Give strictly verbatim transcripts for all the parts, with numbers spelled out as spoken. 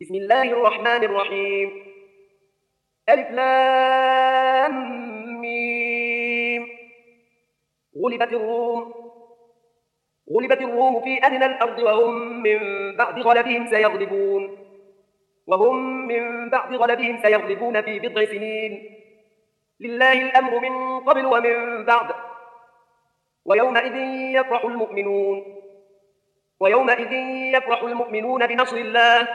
بسم الله الرحمن الرحيم. ألف لام ميم. غلبت الروم غلبت الروم في أدنى الأرض وهم من بعد غلبهم سيغلبون وهم من بعد غلبهم سيغلبون في بضع سنين. لله الأمر من قبل ومن بعد. ويومئذ يفرح المؤمنون ويومئذ يفرح المؤمنون بنصر الله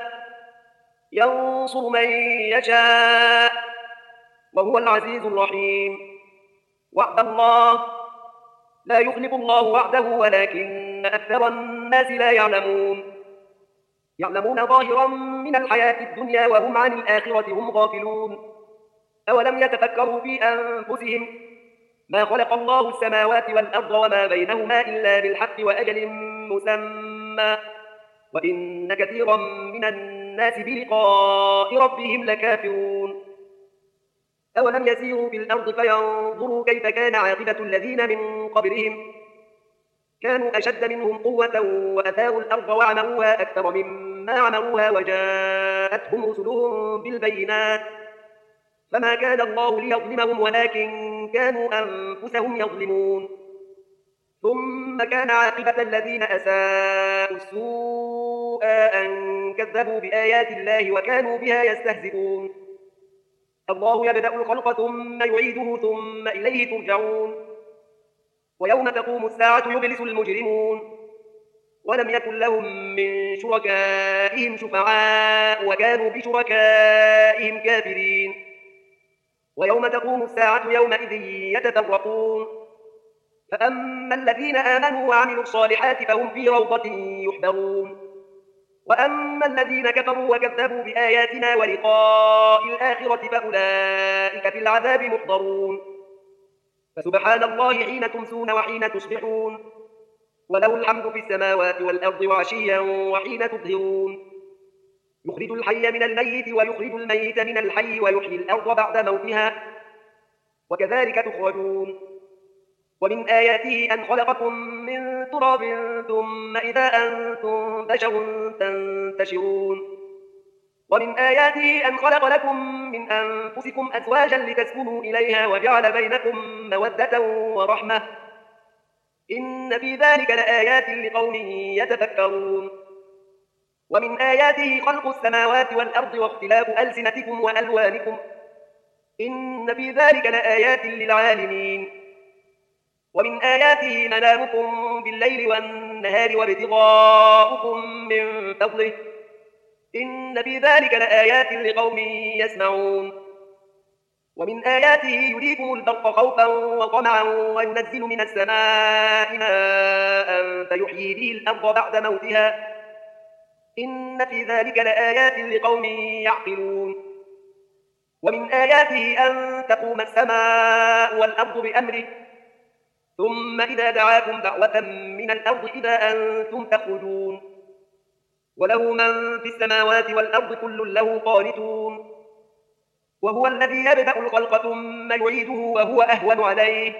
ينصر من يشاء وهو العزيز الرحيم. وعد الله لا يخلف الله وعده ولكن أكثر الناس لا يعلمون يعلمون ظاهرا من الحياة الدنيا وهم عن الآخرة هم غافلون. أولم يتفكروا في أنفسهم ما خلق الله السماوات والأرض وما بينهما إلا بالحق وأجل مسمى وإن كثيرا من الناس بلقاء ربهم لكافرون. أولم يسيروا في الأرض فينظروا كيف كان عاقبة الذين من قبلهم كانوا أشد منهم قوة وأثاروا الأرض وعمروها أكثر مما عمروها وجاءتهم رسلهم بالبينات فما كان الله ليظلمهم ولكن كانوا أنفسهم يظلمون. ثم كان عاقبة الذين أساءوا السوء أن كذبوا بآيات الله وكانوا بها يستهزئون. الله يبدأ الخلق ثم يعيده ثم إليه ترجعون. ويوم تقوم الساعة يبلس المجرمون ولم يكن لهم من شركائهم شفعاء وكانوا بشركائهم كافرين. ويوم تقوم الساعة يومئذ يتفرقون فأما الذين آمنوا وعملوا الصالحات فهم في روضة يحبرون وأما الذين كفروا وكذبوا بآياتنا ولقاء الآخرة فأولئك في العذاب محضرون. فسبحان الله حين تمسون وحين تصبحون وله الحمد في السماوات والأرض وعشيا وحين تظهرون. يخرج الحي من الميت ويخرج الميت من الحي ويحيي الأرض بعد موتها وكذلك تخرجون. ومن آياته أن خلقكم من تراب ثم إذا أنتم بشر تنتشرون. ومن آياته أن خلق لكم من أنفسكم أزواجا لتسكنوا إليها وجعل بينكم مودة ورحمة إن في ذلك لآيات لقوم يتفكرون. ومن آياته خلق السماوات والأرض واختلاف ألسنتكم وألوانكم إن في ذلك لآيات للعالمين. ومن آياته منامكم بالليل والنهار وابتغاؤكم من فضله إن في ذلك لآيات لقوم يسمعون. ومن آياته يريكم البرق خوفا وطمعا وينزل من السماء ماء فيحيي به الأرض بعد موتها إن في ذلك لآيات لقوم يعقلون. ومن آياته أن تقوم السماء والأرض بأمره ثم إذا دعاكم دعوة من الأرض إذا أنتم تخرجون. وله من في السماوات والأرض كل له قانتون وهو الذي يبدأ الخلق ثم يعيده وهو أهون عليه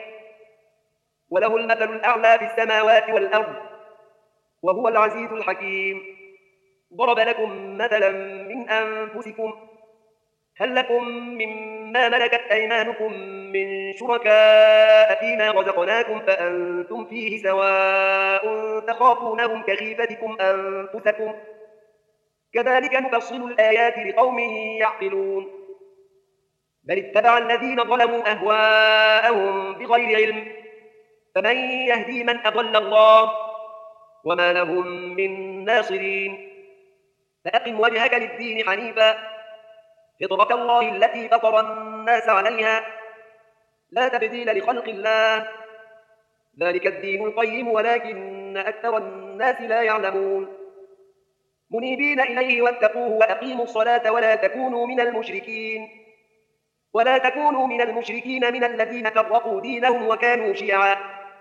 وله المثل الأعلى في السماوات والأرض وهو العزيز الحكيم. ضرب لكم مثلا من أنفسكم هل لكم مما ملكت أيمانكم من شركاء فيما رزقناكم فأنتم فيه سواء تخافونهم كخيفتكم أنفسكم كذلك نفصل الآيات لقوم يعقلون. بل اتبع الذين ظلموا أهواءهم بغير علم فمن يهدي من أضل الله وما لهم من ناصرين. فأقم وجهك للدين حنيفا فطرة الله التي فطر الناس عليها لا تبديل لخلق الله ذلك الدين القيم ولكن أكثر الناس لا يعلمون. منيبين إليه واتقوه وأقيموا الصلاة ولا تكونوا من المشركين ولا تكونوا من المشركين من الذين فرقوا دينهم وكانوا شيعا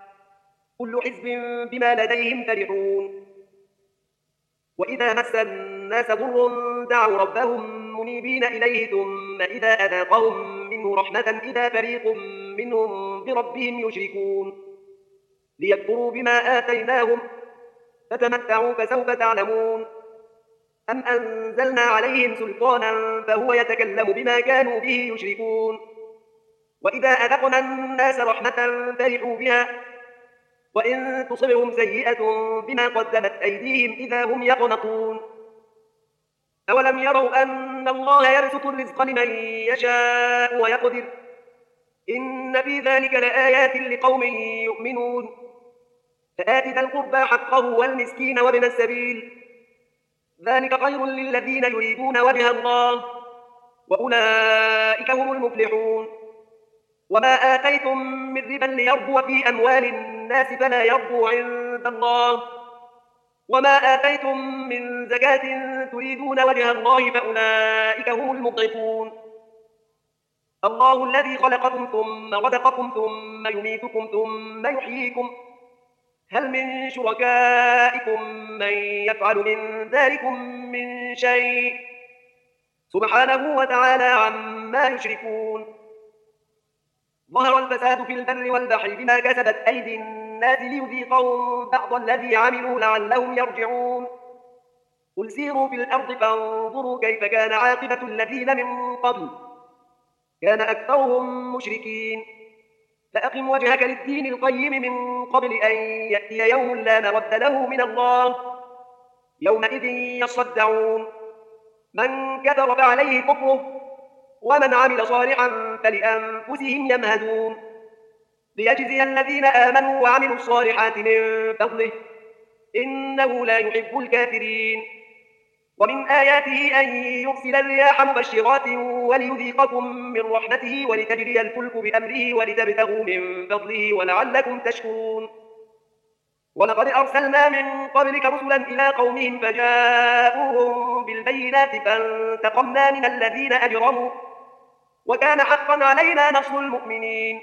كل حزب بما لديهم فرحون. وإذا مس الناس ضر دعوا ربهم منيبين إليه ثم إذا أذاقهم منه رحمة إذا فريق منهم بربهم يشركون ليكفروا بما آتيناهم فتمتعوا فسوف تعلمون. أم أنزلنا عليهم سلطانا فهو يتكلم بما كانوا به يشركون وإذا أذقنا الناس رحمة فرحوا بها وإن تصبهم سيئة بما قدمت أيديهم إذا هم يقنطون أولم يروا أن الله يبسط الرزق لمن يشاء ويقدر إن في ذلك لآيات لقوم يؤمنون فآت ذا القربى حقه والمسكين وابن السبيل ذلك خير للذين يريدون وجه الله وأولئك هم المفلحون وما آتيتم من ربا ليربو في أموال الناس فلا يربو عند الله وما آتيتم من زكاة تريدون وجه الله فأولئك هم المضعفون الله الذي خلقكم ثم رزقكم ثم يميتكم ثم يحييكم هل من شركائكم من يفعل من ذلكم من شيء سبحانه وتعالى عما يشركون ظهر الفساد في البر والبحر بما كسبت أيدي الناس ليذيقهم بعض الذي عملوا لعلهم يرجعون قل سيروا في الأرض فانظروا كيف كان عاقبة الذين من قبل كان أكثرهم مشركين فأقم وجهك للدين القيم من قبل أن يأتي يوم لا مرد له من الله يومئذ يصدعون من كفر فعليه كفره ومن عمل صالحا فلأنفسهم يمهدون ليجزي الذين آمنوا وعملوا الصالحات من فضله إنه لا يحب الكافرين ومن آياته أن يرسل الرياح مبشرات وليذيقكم من رحمته ولتجري الفلك بأمره ولتبتغوا من فضله ولعلكم تشكرون ولقد أرسلنا من قبلك رسلا إلى قومهم فجاءوهم بالبينات فانتقمنا من الذين أجرموا وكان حقا علينا نصر المؤمنين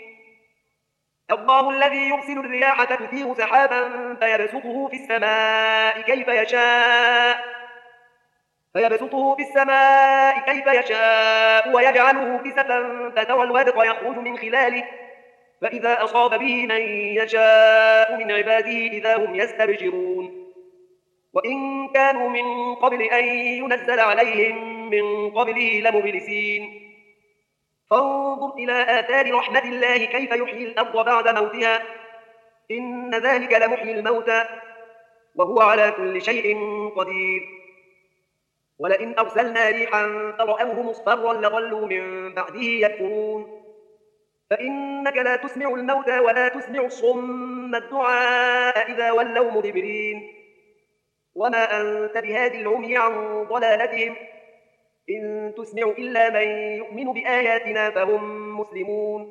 الله الذي يرسل الرياح فتثير سحابا فيبسطه في السماء كيف يشاء فيبسطه في السماء كيف يشاء ويجعله كسفا فترى الودق يخرج من خلاله فإذا أصاب به من يشاء من عباده إذا هم يستبشرون وإن كانوا من قبل أن ينزل عليهم من قبله لمبلسين فانظر إلى آثار رحمة الله كيف يحيي الأرض بعد موتها إن ذلك لمحيي الموتى وهو على كل شيء قدير ولئن أرسلنا ريحا فرأوه مصفرا لظلوا من بعده يكفرون فإنك لا تسمع الموتى ولا تسمع الصم الدعاء إذا ولوا مدبرين وما أنت بهاد العمي عن ضلالتهم إن تسمع إلا من يؤمن بآياتنا فهم مسلمون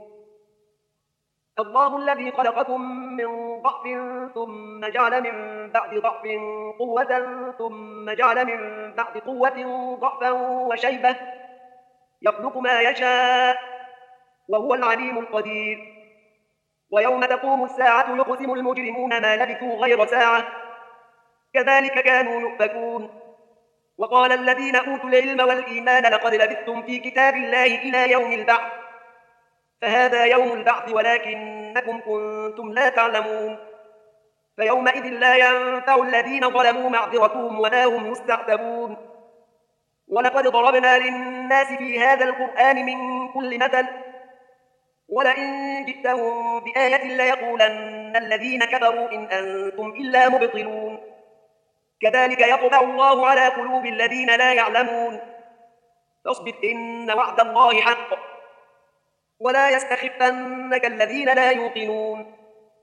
الله الذي خلقكم من ضعف ثم جعل من بعد ضعف قوة ثم جعل من بعد قوة ضعفا وشيبة يخلق ما يشاء وهو العليم القدير ويوم تقوم الساعة يقسم المجرمون ما لبثوا غير ساعة كذلك كانوا يؤفكون وقال الذين أوتوا العلم والإيمان لقد لبثتم في كتاب الله إلى يوم البعث فهذا يوم البعث ولكنكم كنتم لا تعلمون فيومئذ لا ينفع الذين ظلموا معذرتهم ولا هم يستعتبون ولقد ضربنا للناس في هذا القرآن من كل مثل ولئن جئتهم بآية ليقولن الذين كفروا إن أنتم إلا مبطلون كذلك يطبع الله على قلوب الذين لا يعلمون فاصبر إن وعد الله حق ولا يستخفنك الذين لا يوقنون